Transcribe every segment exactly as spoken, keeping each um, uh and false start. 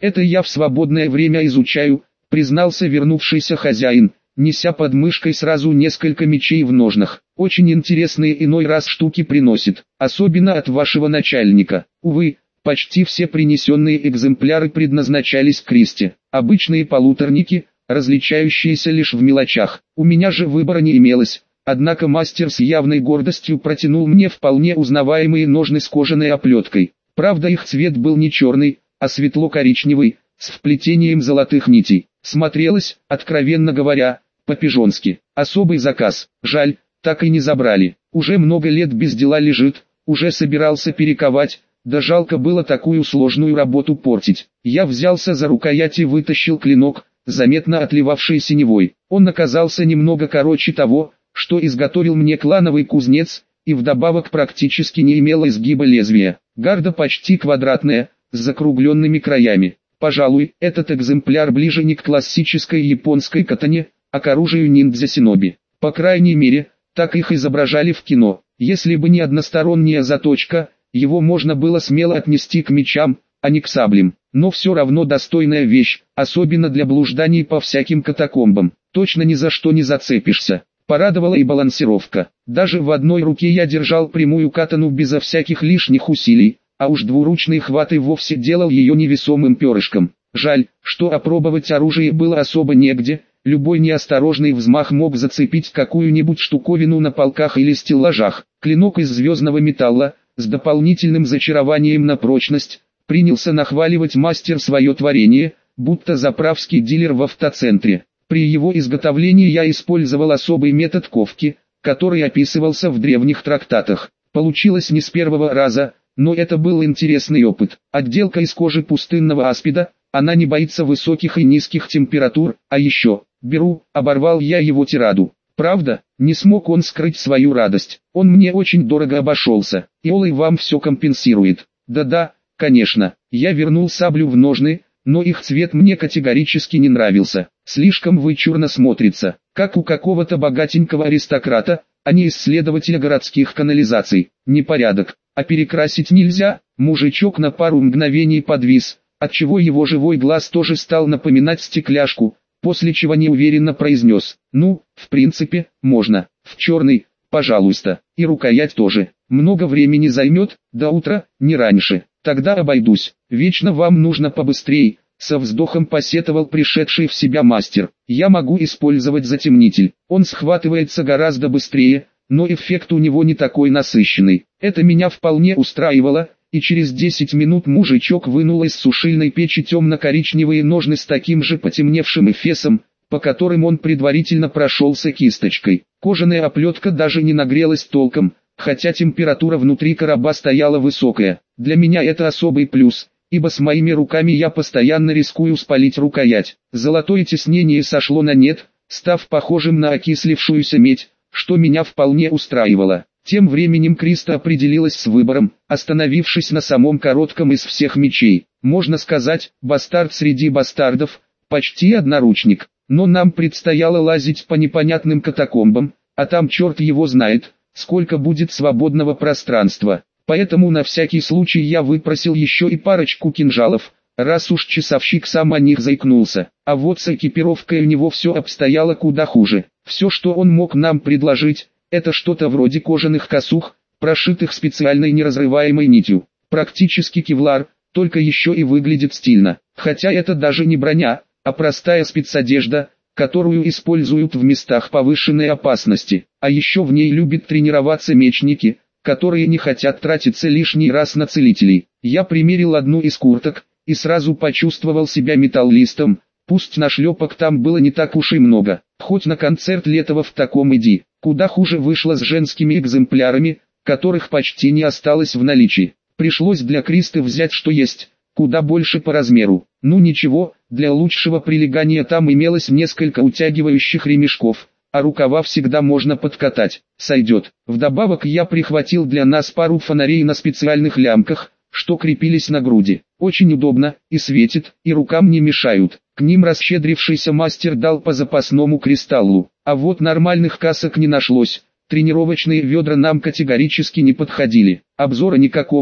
Это я в свободное время изучаю, признался вернувшийся хозяин, неся под мышкой сразу несколько мечей в ножнах. Очень интересные иной раз штуки приносит, особенно от вашего начальника. Увы, почти все принесенные экземпляры предназначались Кристе. Обычные полуторники, различающиеся лишь в мелочах. У меня же выбора не имелось. Однако мастер с явной гордостью протянул мне вполне узнаваемые ножны с кожаной оплеткой. Правда, их цвет был не черный, а светло-коричневый, с вплетением золотых нитей. Смотрелось, откровенно говоря, по-пижонски. Особый заказ. Жаль, так и не забрали. Уже много лет без дела лежит, уже собирался перековать, да жалко было такую сложную работу портить. Я взялся за рукоять и вытащил клинок, заметно отливавший синевой. Он оказался немного короче того, что изготовил мне клановый кузнец, и вдобавок практически не имел изгиба лезвия. Гарда почти квадратная, с закругленными краями. Пожалуй, этот экземпляр ближе не к классической японской катане, а к оружию ниндзя-синоби. По крайней мере, так их изображали в кино. Если бы не односторонняя заточка, его можно было смело отнести к мечам, а не к саблям. Но все равно достойная вещь, особенно для блужданий по всяким катакомбам. Точно ни за что не зацепишься. Порадовала и балансировка. Даже в одной руке я держал прямую катану безо всяких лишних усилий, а уж двуручный хват и вовсе делал ее невесомым перышком. Жаль, что опробовать оружие было особо негде, любой неосторожный взмах мог зацепить какую-нибудь штуковину на полках или стеллажах. Клинок из звездного металла, с дополнительным зачарованием на прочность, принялся нахваливать мастер свое творение, будто заправский дилер в автоцентре. При его изготовлении я использовал особый метод ковки, который описывался в древних трактатах. Получилось не с первого раза, но это был интересный опыт. Отделка из кожи пустынного аспида, она не боится высоких и низких температур, а еще, беру, оборвал я его тираду. Правда, не смог он скрыть свою радость. Он мне очень дорого обошелся, и Олай вам все компенсирует. Да-да, конечно, я вернул саблю в ножны, но их цвет мне категорически не нравился. Слишком вычурно смотрится, как у какого-то богатенького аристократа, а не исследователя городских канализаций. Непорядок. А перекрасить нельзя? Мужичок на пару мгновений подвис, отчего его живой глаз тоже стал напоминать стекляшку, после чего неуверенно произнес: «Ну, в принципе, можно. В черный, пожалуйста. И рукоять тоже. Много времени займет, до утра, не раньше. Тогда обойдусь. Вечно вам нужно побыстрей», — со вздохом посетовал пришедший в себя мастер. «Я могу использовать затемнитель. Он схватывается гораздо быстрее, но эффект у него не такой насыщенный». Это меня вполне устраивало, и через десять минут мужичок вынул из сушильной печи темно-коричневые ножны с таким же потемневшим эфесом, по которым он предварительно прошелся кисточкой. Кожаная оплетка даже не нагрелась толком, хотя температура внутри короба стояла высокая. Для меня это особый плюс, ибо с моими руками я постоянно рискую спалить рукоять. Золотое тиснение сошло на нет, став похожим на окислившуюся медь, что меня вполне устраивало. Тем временем Криста определилась с выбором, остановившись на самом коротком из всех мечей. Можно сказать, бастард среди бастардов, почти одноручник. Но нам предстояло лазить по непонятным катакомбам, а там черт его знает, сколько будет свободного пространства. Поэтому на всякий случай я выпросил еще и парочку кинжалов, раз уж часовщик сам о них заикнулся. А вот с экипировкой у него все обстояло куда хуже. Все, что он мог нам предложить, это что-то вроде кожаных косух, прошитых специальной неразрываемой нитью. Практически кевлар, только еще и выглядит стильно. Хотя это даже не броня, а простая спецодежда, которую используют в местах повышенной опасности. А еще в ней любят тренироваться мечники, которые не хотят тратиться лишний раз на целителей. Я примерил одну из курток, и сразу почувствовал себя металлистом, пусть нашлепок там было не так уж и много. Хоть на концерт Летова в таком иди. Куда хуже вышло с женскими экземплярами, которых почти не осталось в наличии. Пришлось для Кристы взять что есть, куда больше по размеру. Ну ничего, для лучшего прилегания там имелось несколько утягивающих ремешков, а рукава всегда можно подкатать. Сойдет. Вдобавок я прихватил для нас пару фонарей на специальных лямках, что крепились на груди. Очень удобно, и светит, и рукам не мешают. К ним расщедрившийся мастер дал по запасному кристаллу. А вот нормальных касок не нашлось. Тренировочные ведра нам категорически не подходили. Обзора никакого,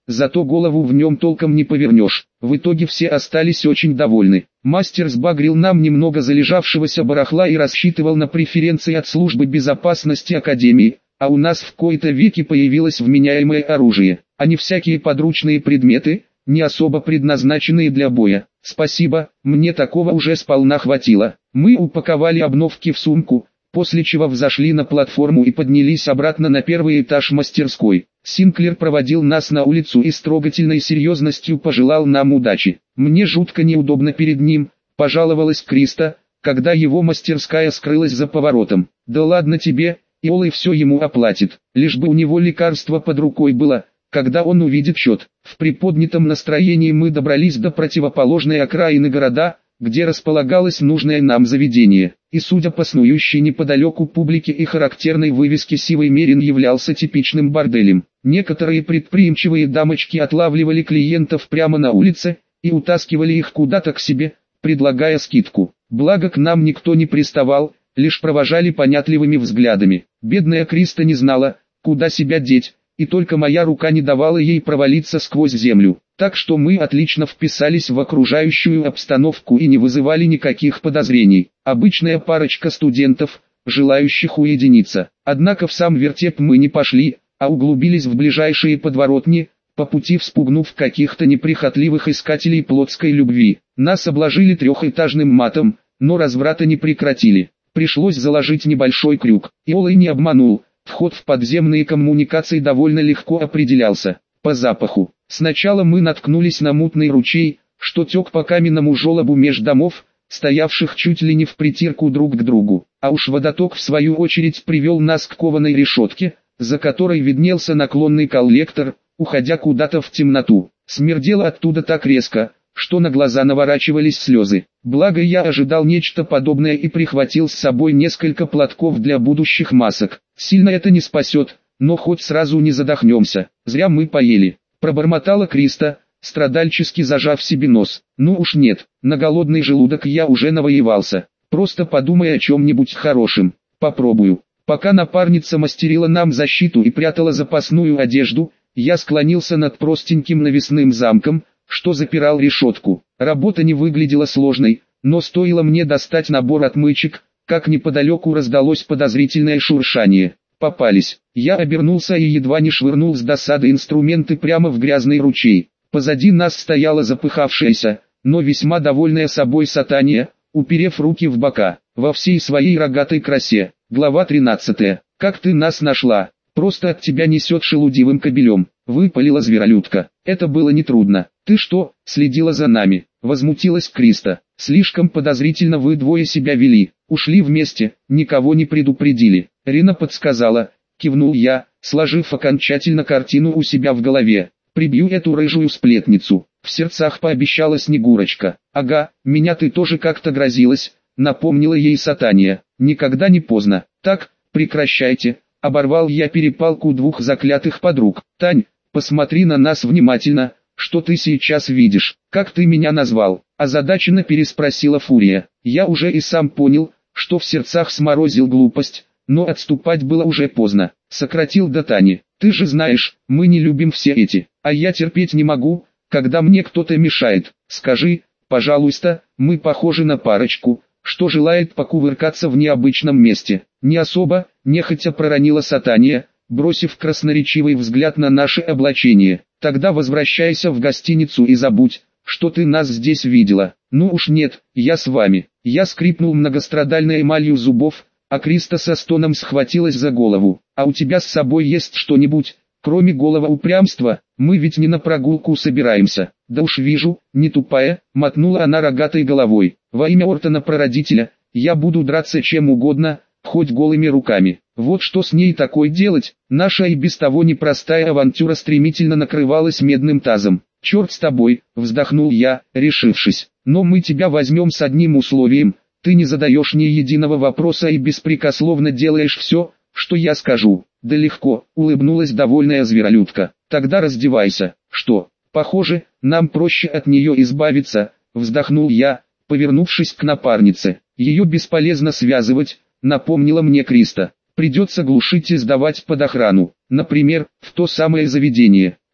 зато голову в нем толком не повернешь. В итоге все остались очень довольны. Мастер сбагрил нам немного залежавшегося барахла и рассчитывал на преференции от службы безопасности Академии, а у нас в кои-то веки появилось вменяемое оружие, а не всякие подручные предметы, не особо предназначенные для боя. Спасибо, мне такого уже сполна хватило. Мы упаковали обновки в сумку, после чего взошли на платформу и поднялись обратно на первый этаж мастерской. Синклер проводил нас на улицу и с трогательной серьезностью пожелал нам удачи. Мне жутко неудобно перед ним, пожаловалась Криста, когда его мастерская скрылась за поворотом. Да ладно тебе, Иолай все ему оплатит, лишь бы у него лекарство под рукой было, когда он увидит счет. В приподнятом настроении мы добрались до противоположной окраины города, где располагалось нужное нам заведение, и судя по снующей неподалеку публике и характерной вывеске «Сивый Мерин» являлся типичным борделем. Некоторые предприимчивые дамочки отлавливали клиентов прямо на улице и утаскивали их куда-то к себе, предлагая скидку. Благо к нам никто не приставал, лишь провожали понятливыми взглядами. Бедная Криста не знала, куда себя деть, и только моя рука не давала ей провалиться сквозь землю. Так что мы отлично вписались в окружающую обстановку и не вызывали никаких подозрений. Обычная парочка студентов, желающих уединиться. Однако в сам вертеп мы не пошли, а углубились в ближайшие подворотни, по пути вспугнув каких-то неприхотливых искателей плотской любви. Нас обложили трехэтажным матом, но разврата не прекратили. Пришлось заложить небольшой крюк. Иолай не обманул, вход в подземные коммуникации довольно легко определялся, по запаху. Сначала мы наткнулись на мутный ручей, что тек по каменному желобу меж домов, стоявших чуть ли не впритирку друг к другу. А уж водоток в свою очередь привел нас к кованой решетке, за которой виднелся наклонный коллектор, уходя куда-то в темноту. Смердело оттуда так резко, что на глаза наворачивались слезы. Благо я ожидал нечто подобное и прихватил с собой несколько платков для будущих масок. Сильно это не спасет, но хоть сразу не задохнемся. Зря мы поели. Пробормотала Криста, страдальчески зажав себе нос. Ну уж нет, на голодный желудок я уже навоевался. Просто подумай о чем-нибудь хорошем. Попробую. Пока напарница мастерила нам защиту и прятала запасную одежду, я склонился над простеньким навесным замком, что запирал решетку. Работа не выглядела сложной, но стоило мне достать набор отмычек, как неподалеку раздалось подозрительное шуршание. Попались. Я обернулся и едва не швырнул с досады инструменты прямо в грязный ручей. Позади нас стояла запыхавшаяся, но весьма довольная собой Сатания, уперев руки в бока, во всей своей рогатой красе. Глава тринадцатая. «Как ты нас нашла? Просто от тебя несет шелудивым кобелем», — выпалила зверолюдка. «Это было нетрудно. Ты что, следила за нами?» — возмутилась Криста. «Слишком подозрительно вы двое себя вели. Ушли вместе, никого не предупредили». Рина подсказала, кивнул я, сложив окончательно картину у себя в голове. «Прибью эту рыжую сплетницу», — в сердцах пообещала Снегурочка. «Ага, меня ты тоже как-то грозилась», — напомнила ей Сатания. «Никогда не поздно. Так, прекращайте», — оборвал я перепалку двух заклятых подруг. «Тань, посмотри на нас внимательно, что ты сейчас видишь?» «Как ты меня назвал?» — озадаченно переспросила Фурия. Я уже и сам понял, что в сердцах сморозил глупость, но отступать было уже поздно. Сократил до Тани. «Ты же знаешь, мы не любим все эти, а я терпеть не могу, когда мне кто-то мешает. Скажи, пожалуйста, мы похожи на парочку, что желает покувыркаться в необычном месте». «Не особо», — нехотя проронила Сатания, бросив красноречивый взгляд на наше облачение. «Тогда возвращайся в гостиницу и забудь, что ты нас здесь видела». «Ну уж нет, я с вами». Я скрипнул многострадальной эмалью зубов, а Криста со стоном схватилась за голову. «А у тебя с собой есть что-нибудь, кроме голого упрямства? Мы ведь не на прогулку собираемся». «Да уж вижу, не тупая», — мотнула она рогатой головой. «Во имя Ортона Прародителя, я буду драться чем угодно, хоть голыми руками». Вот что с ней такое делать? Наша и без того непростая авантюра стремительно накрывалась медным тазом. «Черт с тобой», — вздохнул я, решившись. «Но мы тебя возьмем с одним условием. Ты не задаешь ни единого вопроса и беспрекословно делаешь все, что я скажу». «Да легко», — улыбнулась довольная зверолюдка. «Тогда раздевайся». «Что, похоже, нам проще от нее избавиться», — вздохнул я, повернувшись к напарнице. «Ее бесполезно связывать», — напомнила мне Криста. «Придется глушить и сдавать под охрану, например, в то самое заведение».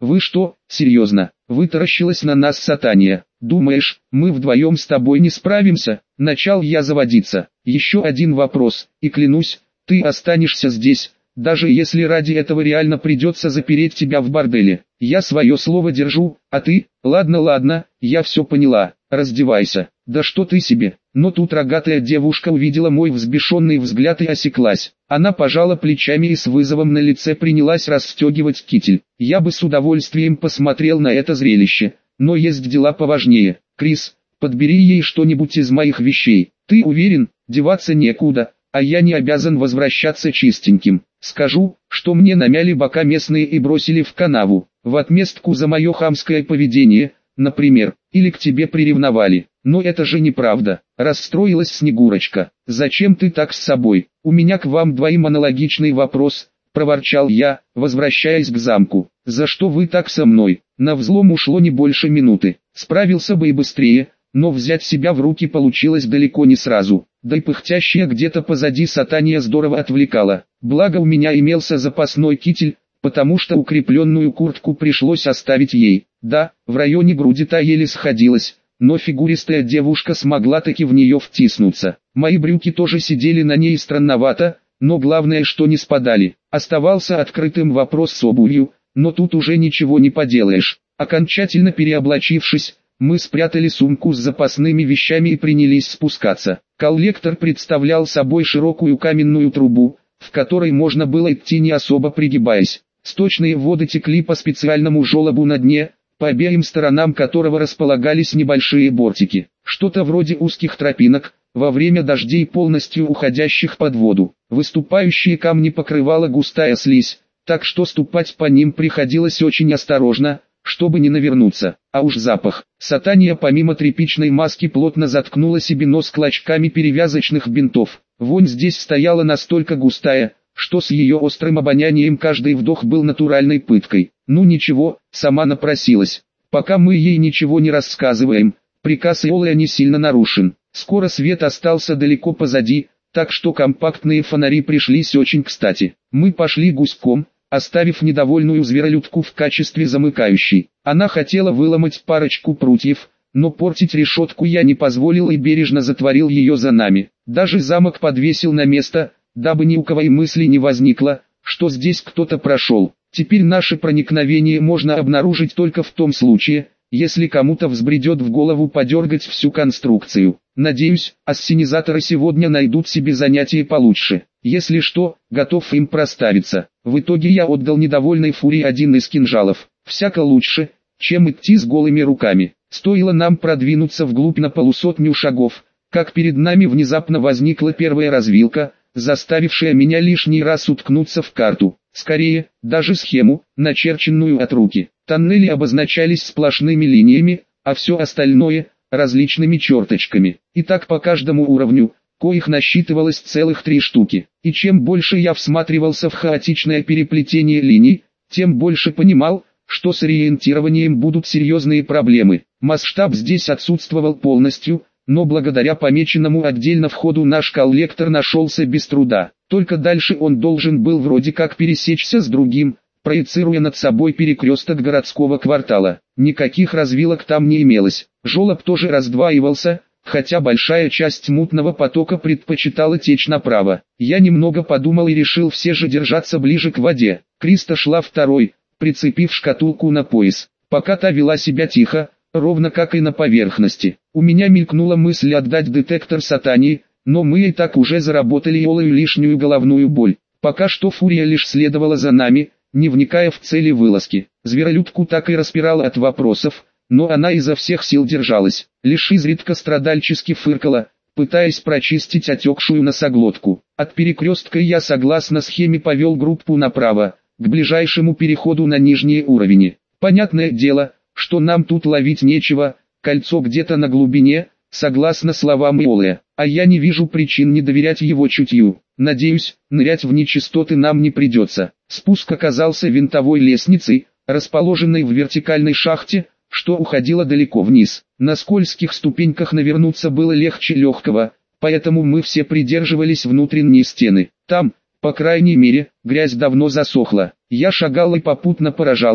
Вы что, серьезно? Вытаращилась на нас Сатания. Думаешь, мы вдвоем с тобой не справимся? Начал я заводиться. Еще один вопрос, и клянусь, ты останешься здесь, даже если ради этого реально придется запереть тебя в борделе. Я свое слово держу, а ты? Ладно, ладно, я все поняла, раздевайся. Да что ты себе? Но тут рогатая девушка увидела мой взбешенный взгляд и осеклась. Она пожала плечами и с вызовом на лице принялась расстегивать китель. Я бы с удовольствием посмотрел на это зрелище, но есть дела поважнее. Крис, подбери ей что-нибудь из моих вещей. Ты уверен, деваться некуда, а я не обязан возвращаться чистеньким. Скажу, что мне намяли бока местные и бросили в канаву, в отместку за мое хамское поведение, например, или к тебе приревновали. Но это же неправда, расстроилась Снегурочка. Зачем ты так с собой? У меня к вам двоим аналогичный вопрос, проворчал я, возвращаясь к замку. За что вы так со мной? На взлом ушло не больше минуты. Справился бы и быстрее, но взять себя в руки получилось далеко не сразу. Да и пыхтящая где-то позади Сатания здорово отвлекала. Благо у меня имелся запасной китель, потому что укрепленную куртку пришлось оставить ей. Да, в районе груди та еле сходилась, но фигуристая девушка смогла таки в нее втиснуться. Мои брюки тоже сидели на ней странновато, но главное, что не спадали. Оставался открытым вопрос с обувью, но тут уже ничего не поделаешь. Окончательно переоблачившись, мы спрятали сумку с запасными вещами и принялись спускаться. Коллектор представлял собой широкую каменную трубу, в которой можно было идти не особо пригибаясь. Сточные воды текли по специальному желобу на дне, по обеим сторонам которого располагались небольшие бортики. Что-то вроде узких тропинок, во время дождей полностью уходящих под воду. Выступающие камни покрывала густая слизь, так что ступать по ним приходилось очень осторожно, чтобы не навернуться. А уж запах. Сатания помимо тряпичной маски плотно заткнула себе нос клочками перевязочных бинтов. Вонь здесь стояла настолько густая, что с ее острым обонянием каждый вдох был натуральной пыткой. Ну ничего, сама напросилась. Пока мы ей ничего не рассказываем, приказ Иолы не сильно нарушен. Скоро свет остался далеко позади, так что компактные фонари пришлись очень кстати. Мы пошли гуськом, оставив недовольную зверолюдку в качестве замыкающей. Она хотела выломать парочку прутьев, но портить решетку я не позволил и бережно затворил ее за нами. Даже замок подвесил на место, дабы ни у кого и мысли не возникло, что здесь кто-то прошел. Теперь наше проникновение можно обнаружить только в том случае, если кому-то взбредет в голову подергать всю конструкцию. Надеюсь, ассенизаторы сегодня найдут себе занятие получше. Если что, готов им проставиться. В итоге я отдал недовольной Фурии один из кинжалов. Всяко лучше, чем идти с голыми руками. Стоило нам продвинуться вглубь на полусотню шагов, как перед нами внезапно возникла первая развилка, заставившая меня лишний раз уткнуться в карту. Скорее, даже схему, начерченную от руки. Тоннели обозначались сплошными линиями, а все остальное – различными черточками. И так по каждому уровню, коих насчитывалось целых три штуки. И чем больше я всматривался в хаотичное переплетение линий, тем больше понимал, что с ориентированием будут серьезные проблемы. Масштаб здесь отсутствовал полностью, но благодаря помеченному отдельно входу наш коллектор нашелся без труда. Только дальше он должен был вроде как пересечься с другим, проецируя над собой перекресток городского квартала. Никаких развилок там не имелось. Желоб тоже раздваивался, хотя большая часть мутного потока предпочитала течь направо. Я немного подумал и решил все же держаться ближе к воде. Криста шла второй, прицепив шкатулку на пояс. Пока та вела себя тихо, ровно как и на поверхности. У меня мелькнула мысль отдать детектор Сатании, но мы и так уже заработали Иолою лишнюю головную боль. Пока что Фурия лишь следовала за нами, не вникая в цели вылазки. Зверолюдку так и распирала от вопросов, но она изо всех сил держалась. Лишь изредка страдальчески фыркала, пытаясь прочистить отекшую носоглотку. От перекрестка я согласно схеме повел группу направо, к ближайшему переходу на нижние уровни. Понятное дело, что нам тут ловить нечего, кольцо где-то на глубине, согласно словам Иолы, а я не вижу причин не доверять его чутью. Надеюсь, нырять в нечистоты нам не придется. Спуск оказался винтовой лестницей, расположенной в вертикальной шахте, что уходило далеко вниз. На скользких ступеньках навернуться было легче легкого, поэтому мы все придерживались внутренней стены. Там, по крайней мере, грязь давно засохла. Я шагал и попутно поражался,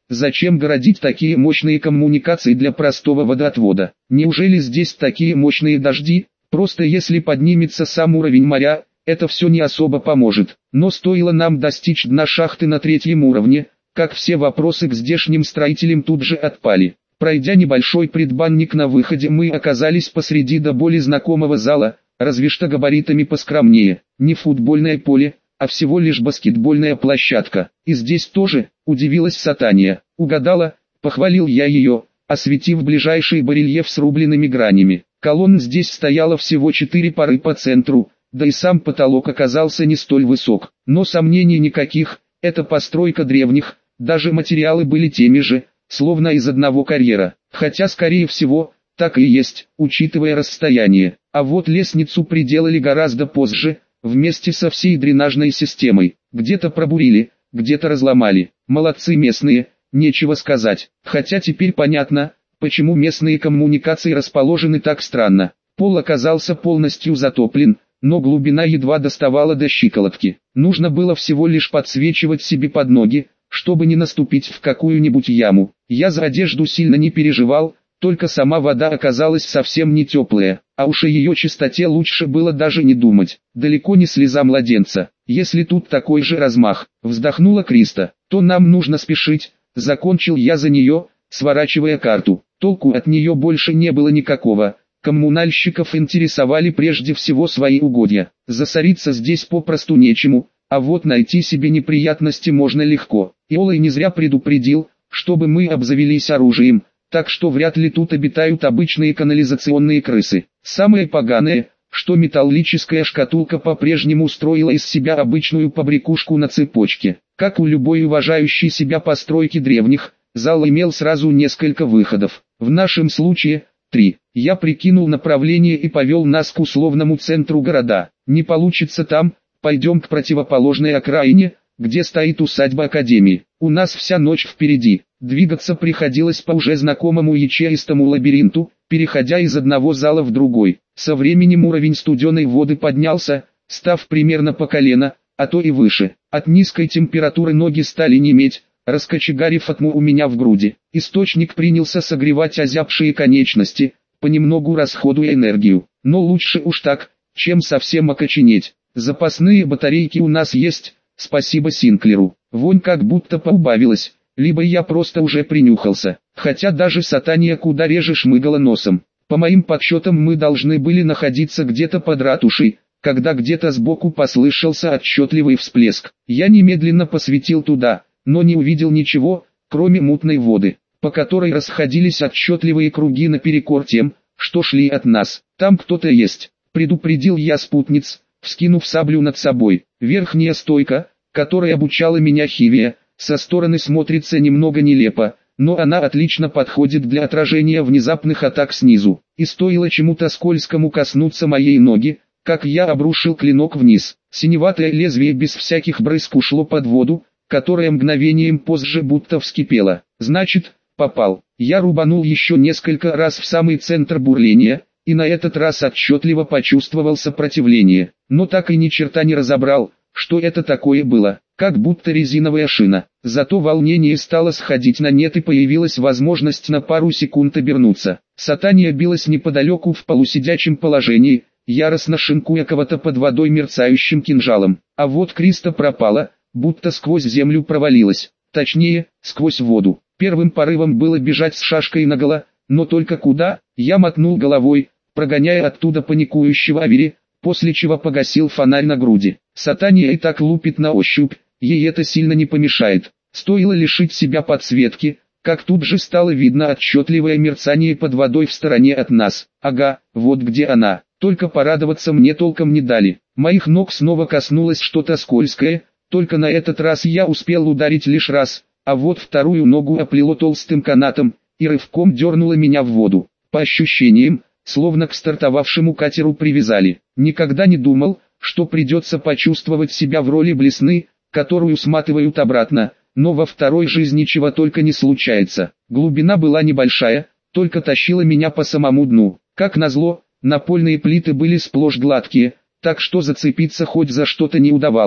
зачем городить такие мощные коммуникации для простого водоотвода? Неужели здесь такие мощные дожди? Просто если поднимется сам уровень моря, это все не особо поможет. Но стоило нам достичь дна шахты на третьем уровне, как все вопросы к здешним строителям тут же отпали. Пройдя небольшой предбанник на выходе, мы оказались посреди до боли знакомого зала, разве что габаритами поскромнее. Не футбольное поле, а всего лишь баскетбольная площадка. И здесь тоже, удивилась Сатания. Угадала, похвалил я ее, осветив ближайший барельеф с рубленными гранями. Колонн здесь стояло всего четыре пары по центру, да и сам потолок оказался не столь высок. Но сомнений никаких, это постройка древних, даже материалы были теми же, словно из одного карьера. Хотя скорее всего, так и есть, учитывая расстояние. А вот лестницу приделали гораздо позже, вместе со всей дренажной системой. Где-то пробурили, где-то разломали. Молодцы местные, нечего сказать. Хотя теперь понятно, почему местные коммуникации расположены так странно. Пол оказался полностью затоплен, но глубина едва доставала до щиколотки. Нужно было всего лишь подсвечивать себе под ноги, чтобы не наступить в какую-нибудь яму. Я за одежду сильно не переживал, только сама вода оказалась совсем не теплая, а уж о ее чистоте лучше было даже не думать. Далеко не слеза младенца, если тут такой же размах, вздохнула Криста, то нам нужно спешить, закончил я за нее, сворачивая карту. Толку от нее больше не было никакого, коммунальщиков интересовали прежде всего свои угодья, засориться здесь попросту нечему, а вот найти себе неприятности можно легко. Иолай не зря предупредил, чтобы мы обзавелись оружием, так что вряд ли тут обитают обычные канализационные крысы. Самое поганое, что металлическая шкатулка по-прежнему строила из себя обычную побрякушку на цепочке. Как у любой уважающей себя постройки древних, зал имел сразу несколько выходов. В нашем случае – три. Я прикинул направление и повел нас к условному центру города. Не получится там, пойдем к противоположной окраине, где стоит усадьба Академии. У нас вся ночь впереди. Двигаться приходилось по уже знакомому ячеистому лабиринту, переходя из одного зала в другой. Со временем уровень студеной воды поднялся, став примерно по колено, а то и выше. От низкой температуры ноги стали неметь, раскочегарив от му у меня в груди. Источник принялся согревать озябшие конечности, понемногу расходуя энергию. Но лучше уж так, чем совсем окоченеть. Запасные батарейки у нас есть, спасибо Синклеру. Вонь как будто поубавилась, либо я просто уже принюхался. Хотя даже Сатания куда реже шмыгала носом. По моим подсчетам мы должны были находиться где-то под ратушей, когда где-то сбоку послышался отчетливый всплеск. Я немедленно посветил туда, но не увидел ничего, кроме мутной воды, по которой расходились отчетливые круги наперекор тем, что шли от нас. Там кто-то есть, предупредил я спутниц, вскинув саблю над собой. Верхняя стойка, которой обучала меня Хивия, со стороны смотрится немного нелепо, но она отлично подходит для отражения внезапных атак снизу. И стоило чему-то скользкому коснуться моей ноги, как я обрушил клинок вниз. Синеватое лезвие без всяких брызг ушло под воду, которая мгновением позже будто вскипела. Значит, попал. Я рубанул еще несколько раз в самый центр бурления, и на этот раз отчетливо почувствовал сопротивление, но так и ни черта не разобрал, что это такое было, как будто резиновая шина. Зато волнение стало сходить на нет и появилась возможность на пару секунд обернуться. Сатания билась неподалеку в полусидячем положении, яростно шинкуя кого-то под водой мерцающим кинжалом. А вот Криста пропала, будто сквозь землю провалилась, точнее, сквозь воду. Первым порывом было бежать с шашкой наголо, но только куда? Я мотнул головой, прогоняя оттуда паникующего Авери, после чего погасил фонарь на груди. Сатания и так лупит на ощупь, ей это сильно не помешает. Стоило лишить себя подсветки, как тут же стало видно отчетливое мерцание под водой в стороне от нас. Ага, вот где она. Только порадоваться мне толком не дали. Моих ног снова коснулось что-то скользкое, только на этот раз я успел ударить лишь раз, а вот вторую ногу оплело толстым канатом, и рывком дернуло меня в воду. По ощущениям, словно к стартовавшему катеру привязали. Никогда не думал, что придется почувствовать себя в роли блесны, которую сматывают обратно, но во второй жизни чего только не случается. Глубина была небольшая, только тащила меня по самому дну. Как назло, напольные плиты были сплошь гладкие, так что зацепиться хоть за что-то не удавалось.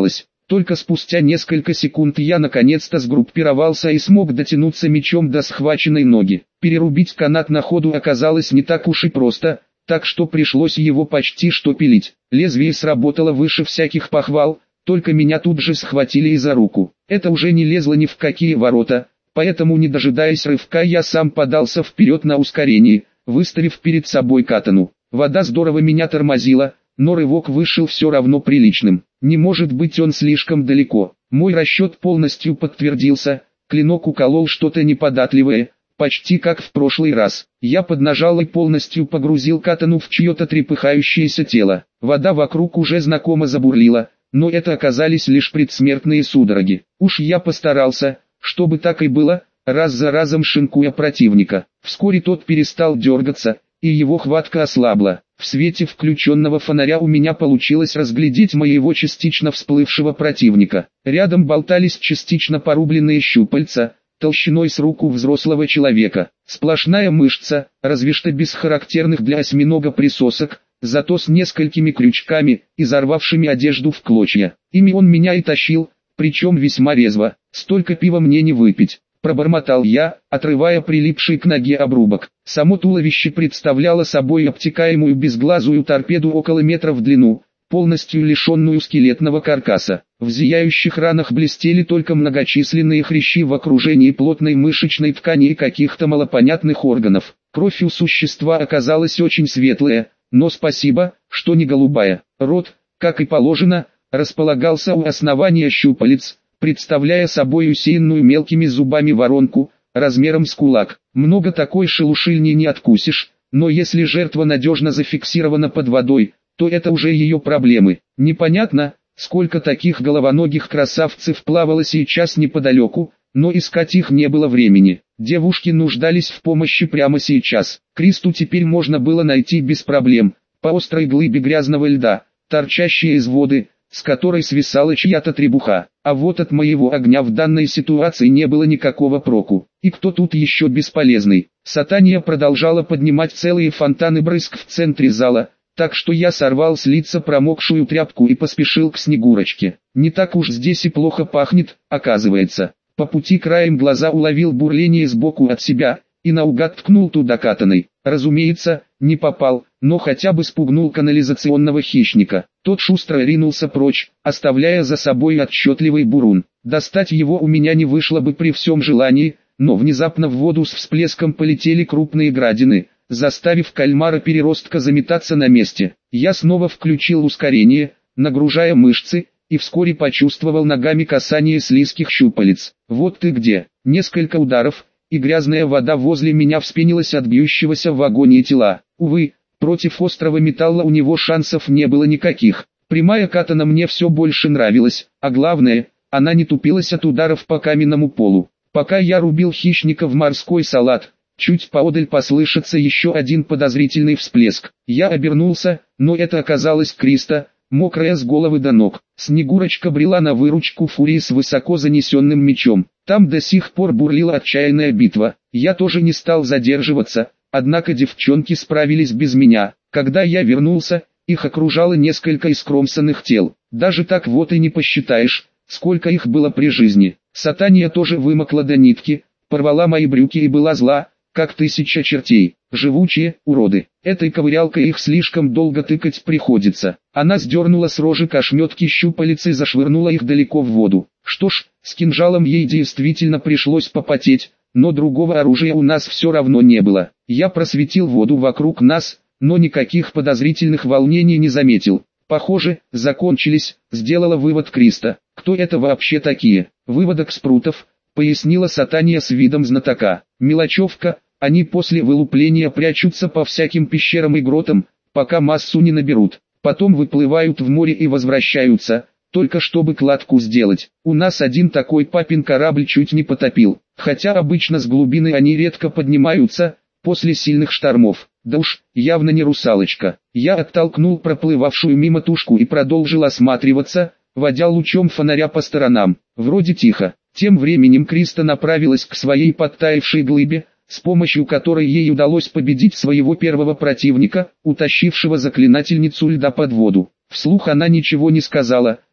Только спустя несколько секунд я наконец-то сгруппировался и смог дотянуться мечом до схваченной ноги. Перерубить канат на ходу оказалось не так уж и просто, так что пришлось его почти что пилить. Лезвие сработало выше всяких похвал, только меня тут же схватили и за руку. Это уже не лезло ни в какие ворота, поэтому, не дожидаясь рывка, я сам подался вперед на ускорении, выставив перед собой катану. Вода здорово меня тормозила, но рывок вышел все равно приличным. Не может быть, он слишком далеко. Мой расчет полностью подтвердился, клинок уколол что-то неподатливое, почти как в прошлый раз. Я поднажал и полностью погрузил катану в чье-то трепыхающееся тело. Вода вокруг уже знакомо забурлила, но это оказались лишь предсмертные судороги. Уж я постарался, чтобы так и было, раз за разом шинкуя противника. Вскоре тот перестал дергаться, и его хватка ослабла. В свете включенного фонаря у меня получилось разглядеть моего частично всплывшего противника. Рядом болтались частично порубленные щупальца, толщиной с руку взрослого человека. Сплошная мышца, разве что без характерных для осьминога присосок, зато с несколькими крючками, изорвавшими одежду в клочья. Ими он меня и тащил, причем весьма резво. Столько пива мне не выпить. Пробормотал я, отрывая прилипший к ноге обрубок. Само туловище представляло собой обтекаемую безглазую торпеду около метра в длину, полностью лишенную скелетного каркаса. В зияющих ранах блестели только многочисленные хрящи в окружении плотной мышечной ткани и каких-то малопонятных органов. Кровь у существа оказалась очень светлая, но спасибо, что не голубая. Рот, как и положено, располагался у основания щупалец, представляя собой усеянную мелкими зубами воронку, размером с кулак. Много такой шелушильни не откусишь, но если жертва надежно зафиксирована под водой, то это уже ее проблемы. Непонятно, сколько таких головоногих красавцев плавало сейчас неподалеку, но искать их не было времени. Девушки нуждались в помощи прямо сейчас. Кристу теперь можно было найти без проблем, по острой глыбе грязного льда, торчащей из воды, с которой свисала чья-то требуха. А вот от моего огня в данной ситуации не было никакого проку. И кто тут еще бесполезный? Сатания продолжала поднимать целые фонтаны брызг в центре зала, так что я сорвал с лица промокшую тряпку и поспешил к Снегурочке. Не так уж здесь и плохо пахнет, оказывается. По пути краем глаза уловил бурление сбоку от себя, и наугад ткнул туда катаной. Разумеется, не попал, но хотя бы спугнул канализационного хищника. Тот шустро ринулся прочь, оставляя за собой отчетливый бурун. Достать его у меня не вышло бы при всем желании, но внезапно в воду с всплеском полетели крупные градины, заставив кальмара-переростка заметаться на месте. Я снова включил ускорение, нагружая мышцы, и вскоре почувствовал ногами касание слизких щупалец. Вот ты где. Несколько ударов, и грязная вода возле меня вспенилась от бьющегося в агонии тела. Увы, против острого металла у него шансов не было никаких. Прямая катана мне все больше нравилась, а главное, она не тупилась от ударов по каменному полу. Пока я рубил хищника в морской салат, чуть поодаль послышится еще один подозрительный всплеск. Я обернулся, но это оказалась Криста, мокрая с головы до ног. Снегурочка брела на выручку Фурии с высоко занесенным мечом. Там до сих пор бурлила отчаянная битва. Я тоже не стал задерживаться, однако девчонки справились без меня. Когда я вернулся, их окружало несколько искромсанных тел. Даже так вот и не посчитаешь, сколько их было при жизни. Сатания тоже вымокла до нитки, порвала мои брюки и была зла, как тысяча чертей. Живучие, уроды. Этой ковырялкой их слишком долго тыкать приходится. Она сдернула с рожек ошметки щупалец и зашвырнула их далеко в воду. Что ж, с кинжалом ей действительно пришлось попотеть, но другого оружия у нас все равно не было. Я просветил воду вокруг нас, но никаких подозрительных волнений не заметил. Похоже, закончились, сделала вывод Криста. Кто это вообще такие? Выводок спрутов, пояснила Сатания с видом знатока. Мелочевка. Они после вылупления прячутся по всяким пещерам и гротам, пока массу не наберут. Потом выплывают в море и возвращаются, только чтобы кладку сделать. У нас один такой папин корабль чуть не потопил, хотя обычно с глубины они редко поднимаются, после сильных штормов. Да уж, явно не русалочка. Я оттолкнул проплывавшую мимо тушку и продолжил осматриваться, водя лучом фонаря по сторонам. Вроде тихо. Тем временем Криста направилась к своей подтаявшей глыбе, с помощью которой ей удалось победить своего первого противника, утащившего заклинательницу льда под воду. Вслух она ничего не сказала,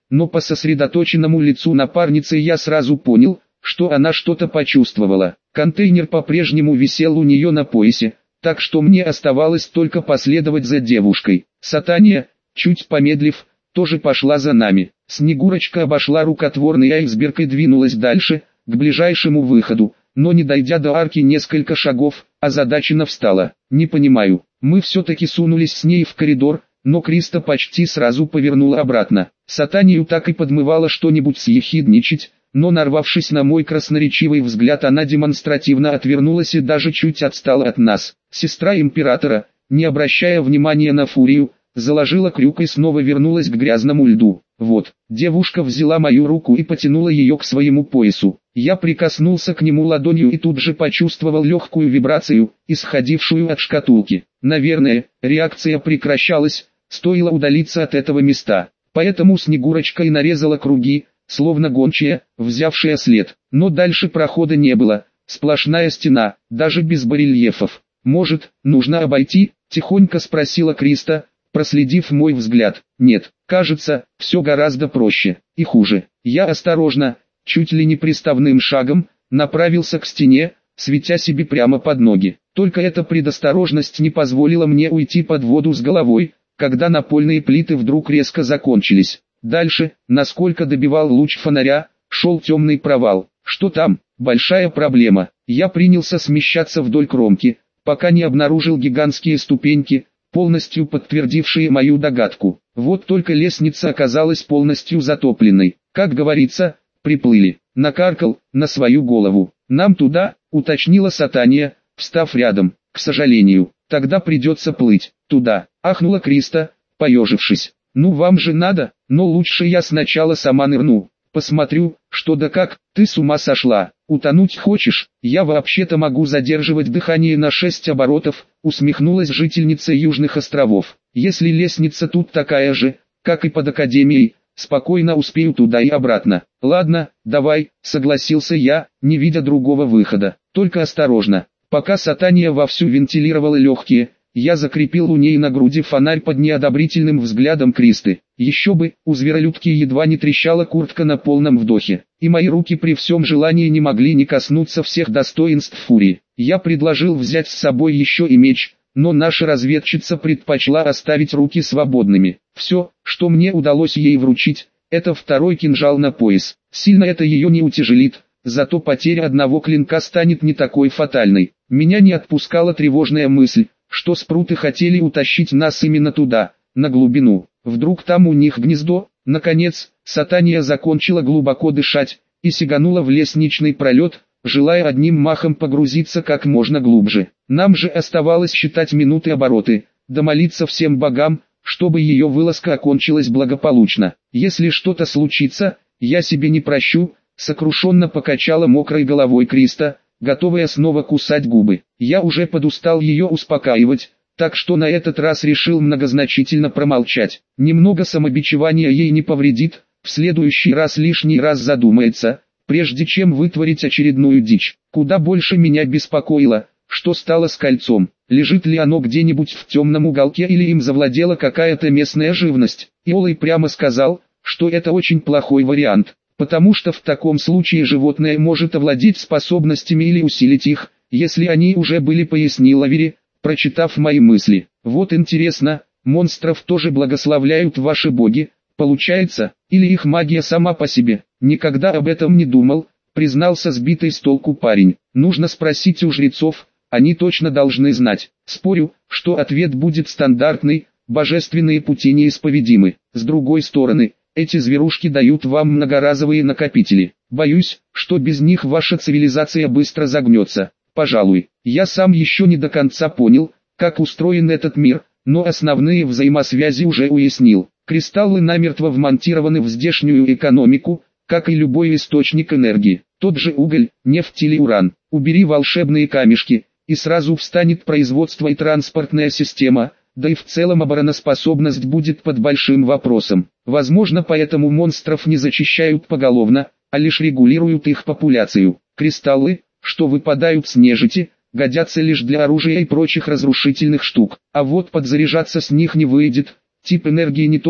но по сосредоточенному лицу напарницы я сразу понял, что она что-то почувствовала. Контейнер по-прежнему висел у нее на поясе, так что мне оставалось только последовать за девушкой. Сатания, чуть помедлив, тоже пошла за нами. Снегурочка обошла рукотворный айсберг и двинулась дальше, к ближайшему выходу, но не дойдя до арки несколько шагов, озадаченно встала. Не понимаю, мы все-таки сунулись с ней в коридор, но Криста почти сразу повернула обратно. Сатанию так и подмывало что-нибудь съехидничать, но нарвавшись на мой красноречивый взгляд, она демонстративно отвернулась и даже чуть отстала от нас. Сестра императора, не обращая внимания на фурию, заложила крюк и снова вернулась к грязному льду. Вот, девушка взяла мою руку и потянула ее к своему поясу. Я прикоснулся к нему ладонью и тут же почувствовал легкую вибрацию, исходившую от шкатулки. Наверное, реакция прекращалась, стоило удалиться от этого места. Поэтому Снегурочка и нарезала круги, словно гончая, взявшая след. Но дальше прохода не было, сплошная стена, даже без барельефов. «Может, нужно обойти?» – тихонько спросила Криста, проследив мой взгляд. «Нет, кажется, все гораздо проще и хуже». Я осторожно, чуть ли не приставным шагом, направился к стене, светя себе прямо под ноги. Только эта предосторожность не позволила мне уйти под воду с головой, когда напольные плиты вдруг резко закончились. Дальше, насколько добивал луч фонаря, шел темный провал. Что там? Большая проблема. Я принялся смещаться вдоль кромки, пока не обнаружил гигантские ступеньки, полностью подтвердившие мою догадку. Вот только лестница оказалась полностью затопленной. Как говорится, приплыли. Накаркал, на свою голову. «Нам туда», — уточнила Сатания, встав рядом. «К сожалению, тогда придется плыть туда», — ахнула Криста, поежившись. «Ну вам же надо, но лучше я сначала сама нырну. Посмотрю, что да как, ты с ума сошла, утонуть хочешь? Я вообще-то могу задерживать дыхание на шесть оборотов», усмехнулась жительница Южных островов. «Если лестница тут такая же, как и под Академией, спокойно успею туда и обратно». «Ладно, давай», согласился я, не видя другого выхода. «Только осторожно». Пока Сатания вовсю вентилировала легкие, я закрепил у ней на груди фонарь под неодобрительным взглядом Кристы. Еще бы, у зверолюдки едва не трещала куртка на полном вдохе, и мои руки при всем желании не могли не коснуться всех достоинств фурии. Я предложил взять с собой еще и меч, но наша разведчица предпочла оставить руки свободными. Все, что мне удалось ей вручить, это второй кинжал на пояс. Сильно это ее не утяжелит, зато потеря одного клинка станет не такой фатальной. Меня не отпускала тревожная мысль, что спруты хотели утащить нас именно туда, на глубину. Вдруг там у них гнездо? Наконец, Сатания закончила глубоко дышать и сиганула в лестничный пролет, желая одним махом погрузиться как можно глубже. Нам же оставалось считать минуты-обороты, да молиться всем богам, чтобы ее вылазка окончилась благополучно. «Если что-то случится, я себе не прощу», сокрушенно покачала мокрой головой Криста, готовая снова кусать губы. Я уже подустал ее успокаивать, так что на этот раз решил многозначительно промолчать. Немного самобичевания ей не повредит, в следующий раз лишний раз задумается, прежде чем вытворить очередную дичь. Куда больше меня беспокоило, что стало с кольцом. Лежит ли оно где-нибудь в темном уголке или им завладела какая-то местная живность. Иолай прямо сказал, что это очень плохой вариант, потому что в таком случае животное может овладеть способностями или усилить их, если они уже были, пояснил Авери, прочитав мои мысли. Вот интересно, монстров тоже благословляют ваши боги, получается, или их магия сама по себе? Никогда об этом не думал, признался сбитый с толку парень. Нужно спросить у жрецов, они точно должны знать. Спорю, что ответ будет стандартный, божественные пути неисповедимы. С другой стороны, эти зверушки дают вам многоразовые накопители. Боюсь, что без них ваша цивилизация быстро загнется. Пожалуй, я сам еще не до конца понял, как устроен этот мир, но основные взаимосвязи уже уяснил. Кристаллы намертво вмонтированы в здешнюю экономику, как и любой источник энергии. Тот же уголь, нефть или уран. Убери волшебные камешки, и сразу встанет производство и транспортная система, да и в целом обороноспособность будет под большим вопросом. Возможно, поэтому монстров не зачищают поголовно, а лишь регулируют их популяцию. Кристаллы, что выпадают с нежити, годятся лишь для оружия и прочих разрушительных штук. А вот подзаряжаться с них не выйдет, тип энергии не тот,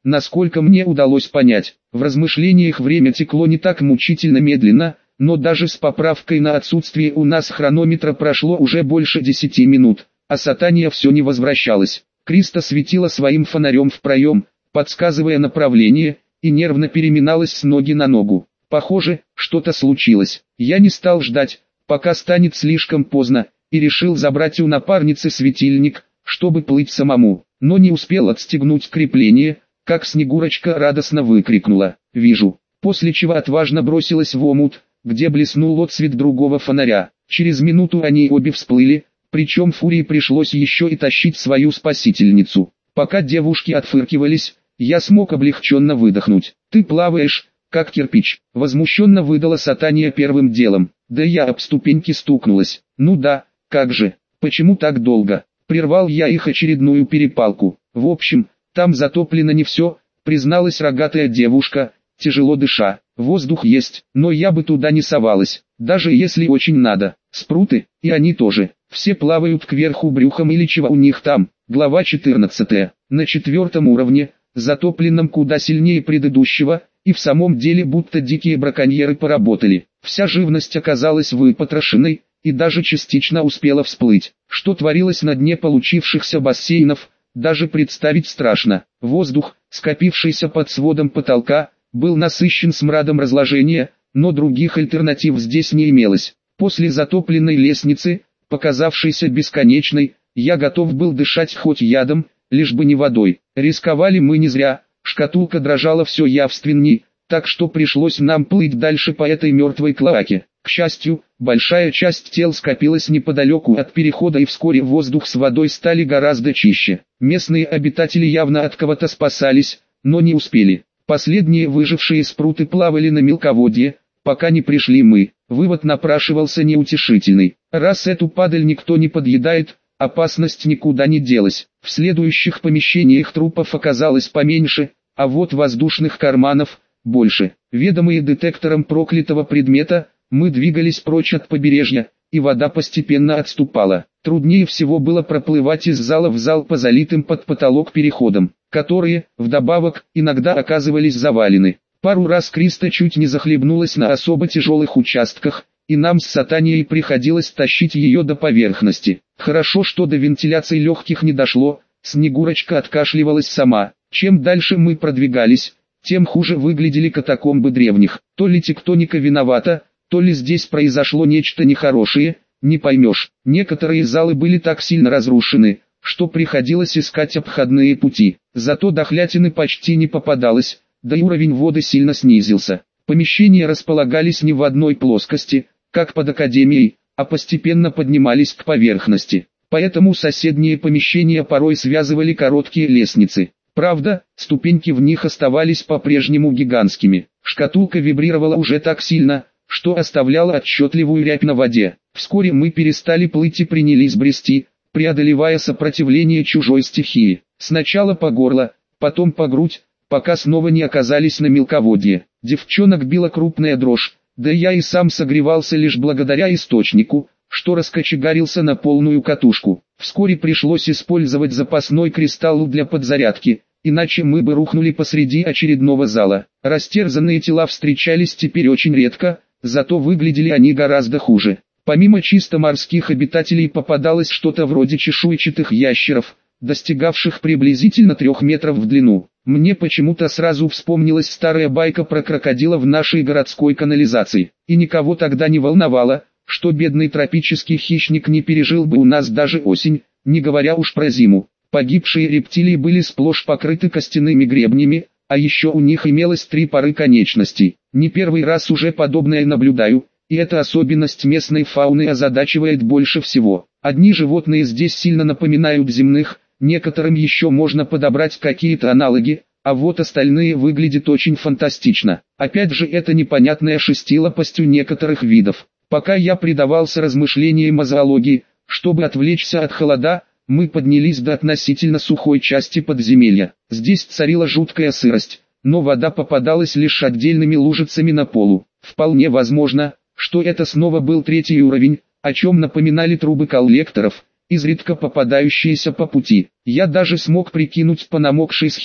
насколько мне удалось понять. В размышлениях время текло не так мучительно медленно, но даже с поправкой на отсутствие у нас хронометра прошло уже больше десяти минут, а Сатания все не возвращалась. Криста светила своим фонарем в проем, подсказывая направление, и нервно переминалась с ноги на ногу. Похоже, что-то случилось. Я не стал ждать, пока станет слишком поздно, и решил забрать у напарницы светильник, чтобы плыть самому. Но не успел отстегнуть крепление, как Снегурочка радостно выкрикнула «Вижу!», после чего отважно бросилась в омут, где блеснул отсвет другого фонаря. Через минуту они обе всплыли, причем Фурии пришлось еще и тащить свою спасительницу. Пока девушки отфыркивались, я смог облегченно выдохнуть. «Ты плаваешь, как кирпич», — возмущенно выдала Сатания первым делом. Да я об ступеньки стукнулась. «Ну да, как же, почему так долго?» Прервал я их очередную перепалку. «В общем, там затоплено не все», — призналась рогатая девушка, тяжело дыша. «Воздух есть, но я бы туда не совалась, даже если очень надо. Спруты, и они тоже, все плавают кверху брюхом или чего у них там». Глава четырнадцатая. На четвертом уровне, затопленном куда сильнее предыдущего, и в самом деле будто дикие браконьеры поработали. Вся живность оказалась выпотрошенной, и даже частично успела всплыть. Что творилось на дне получившихся бассейнов, даже представить страшно. Воздух, скопившийся под сводом потолка, был насыщен смрадом разложения, но других альтернатив здесь не имелось. После затопленной лестницы, показавшейся бесконечной, я готов был дышать хоть ядом, лишь бы не водой. Рисковали мы не зря, шкатулка дрожала все явственней, так что пришлось нам плыть дальше по этой мертвой клоаке. К счастью, большая часть тел скопилась неподалеку от перехода, и вскоре воздух с водой стали гораздо чище. Местные обитатели явно от кого-то спасались, но не успели. Последние выжившие спруты плавали на мелководье, пока не пришли мы. Вывод напрашивался неутешительный. Раз эту падаль никто не подъедает, опасность никуда не делась. В следующих помещениях трупов оказалось поменьше, а вот воздушных карманов больше. Ведомые детектором проклятого предмета, мы двигались прочь от побережья, и вода постепенно отступала. Труднее всего было проплывать из зала в зал по залитым под потолок переходам, которые, вдобавок, иногда оказывались завалены. Пару раз Криста чуть не захлебнулась на особо тяжелых участках, и нам с Сатанией приходилось тащить ее до поверхности. Хорошо, что до вентиляции легких не дошло, Снегурочка откашливалась сама. Чем дальше мы продвигались, тем хуже выглядели катакомбы древних. То ли тектоника виновата, то ли здесь произошло нечто нехорошее, не поймешь. Некоторые залы были так сильно разрушены, что приходилось искать обходные пути. Зато дохлятины почти не попадалось, да и уровень воды сильно снизился. Помещения располагались не в одной плоскости, как под академией, а постепенно поднимались к поверхности. Поэтому соседние помещения порой связывали короткие лестницы. Правда, ступеньки в них оставались по-прежнему гигантскими. Шкатулка вибрировала уже так сильно, что оставляла отчетливую рябь на воде. Вскоре мы перестали плыть и принялись брести, преодолевая сопротивление чужой стихии. Сначала по горло, потом по грудь, пока снова не оказались на мелководье. Девчонок била крупная дрожь, да я и сам согревался лишь благодаря источнику, что раскочегарился на полную катушку. Вскоре пришлось использовать запасной кристалл для подзарядки, иначе мы бы рухнули посреди очередного зала. Растерзанные тела встречались теперь очень редко, зато выглядели они гораздо хуже. Помимо чисто морских обитателей попадалось что-то вроде чешуйчатых ящеров, достигавших приблизительно трех метров в длину. Мне почему-то сразу вспомнилась старая байка про крокодила в нашей городской канализации. И никого тогда не волновало, что бедный тропический хищник не пережил бы у нас даже осень, не говоря уж про зиму. Погибшие рептилии были сплошь покрыты костяными гребнями, а еще у них имелось три пары конечностей. Не первый раз уже подобное наблюдаю, и эта особенность местной фауны озадачивает больше всего. Одни животные здесь сильно напоминают земных, некоторым еще можно подобрать какие-то аналоги, а вот остальные выглядят очень фантастично. Опять же, это непонятная шестилапость у некоторых видов. Пока я предавался размышлениям о зоологии, чтобы отвлечься от холода, мы поднялись до относительно сухой части подземелья. Здесь царила жуткая сырость, но вода попадалась лишь отдельными лужицами на полу. Вполне возможно, что это снова был третий уровень, о чем напоминали трубы коллекторов, изредка попадающиеся по пути. Я даже смог прикинуть по намокшей схеме,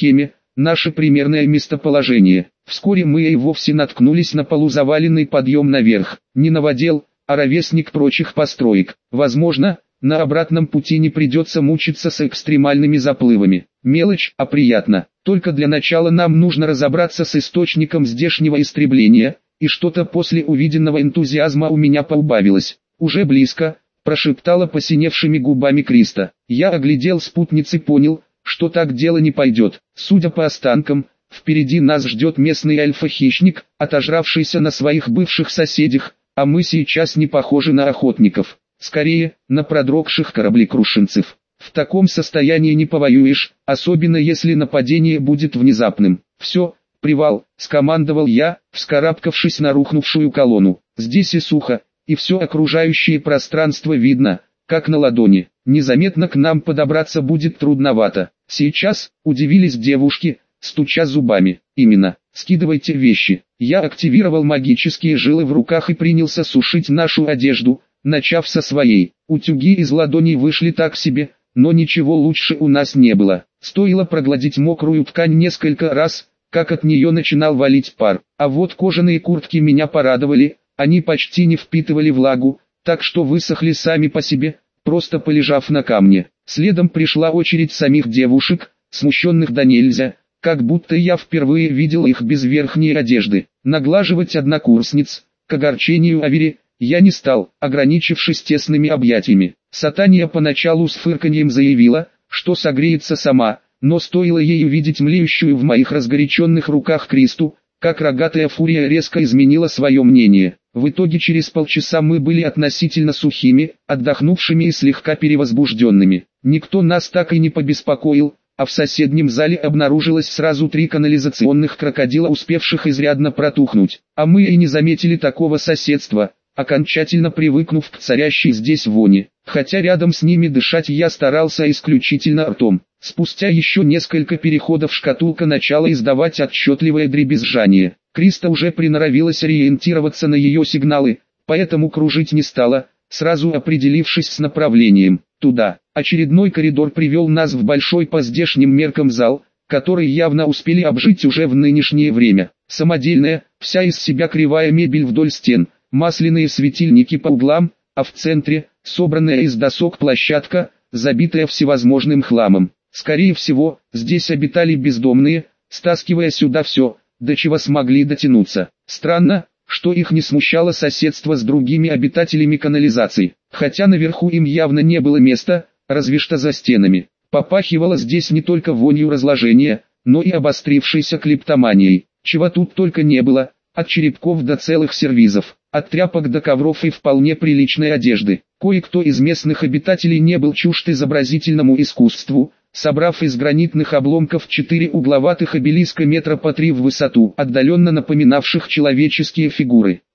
наше примерное местоположение. Вскоре мы и вовсе наткнулись на полузаваленный подъем наверх, не новодел, а ровесник прочих построек. Возможно, на обратном пути не придется мучиться с экстремальными заплывами. Мелочь, а приятно. Только для начала нам нужно разобраться с источником здешнего истребления, и что-то после увиденного энтузиазма у меня поубавилось. Уже близко, прошептала посиневшими губами Криста. Я оглядел спутниц и понял, что так дело не пойдет. Судя по останкам, впереди нас ждет местный альфа-хищник, отожравшийся на своих бывших соседях, а мы сейчас не похожи на охотников. Скорее, на продрогших кораблекрушенцев. В таком состоянии не повоюешь, особенно если нападение будет внезапным. «Все, привал», — скомандовал я, вскарабкавшись на рухнувшую колонну. «Здесь и сухо, и все окружающее пространство видно, как на ладони. Незаметно к нам подобраться будет трудновато. Сейчас», — удивились девушки, стуча зубами. «Именно, скидывайте вещи». Я активировал магические жилы в руках и принялся сушить нашу одежду, начав со своей. Утюги из ладоней вышли так себе, но ничего лучше у нас не было. Стоило прогладить мокрую ткань несколько раз, как от нее начинал валить пар. А вот кожаные куртки меня порадовали, они почти не впитывали влагу, так что высохли сами по себе, просто полежав на камне. Следом пришла очередь самих девушек, смущенных до нельзя, как будто я впервые видел их без верхней одежды. Наглаживать однокурсниц, к огорчению Авери, я не стал, ограничившись тесными объятиями. Сатания поначалу с фырканьем заявила, что согреется сама, но стоило ей увидеть млеющую в моих разгоряченных руках Кристу, как рогатая фурия резко изменила свое мнение. В итоге через полчаса мы были относительно сухими, отдохнувшими и слегка перевозбужденными. Никто нас так и не побеспокоил, а в соседнем зале обнаружилось сразу три канализационных крокодила, успевших изрядно протухнуть. А мы и не заметили такого соседства, окончательно привыкнув к царящей здесь вони, хотя рядом с ними дышать я старался исключительно ртом. Спустя еще несколько переходов шкатулка начала издавать отчетливое дребезжание. Криста уже приноровилась ориентироваться на ее сигналы, поэтому кружить не стала, сразу определившись с направлением. Туда. Очередной коридор привел нас в большой по здешним меркам зал, который явно успели обжить уже в нынешнее время. Самодельная, вся из себя кривая мебель вдоль стен, масляные светильники по углам, а в центре, собранная из досок площадка, забитая всевозможным хламом. Скорее всего, здесь обитали бездомные, стаскивая сюда все, до чего смогли дотянуться. Странно, что их не смущало соседство с другими обитателями канализации, хотя наверху им явно не было места, разве что за стенами. Попахивало здесь не только вонью разложения, но и обострившейся клептоманией, чего тут только не было, от черепков до целых сервизов, от тряпок до ковров и вполне приличной одежды. Кое-кто из местных обитателей не был чужд изобразительному искусству, собрав из гранитных обломков четыре угловатых обелиска метра по три в высоту, отдаленно напоминавших человеческие фигуры.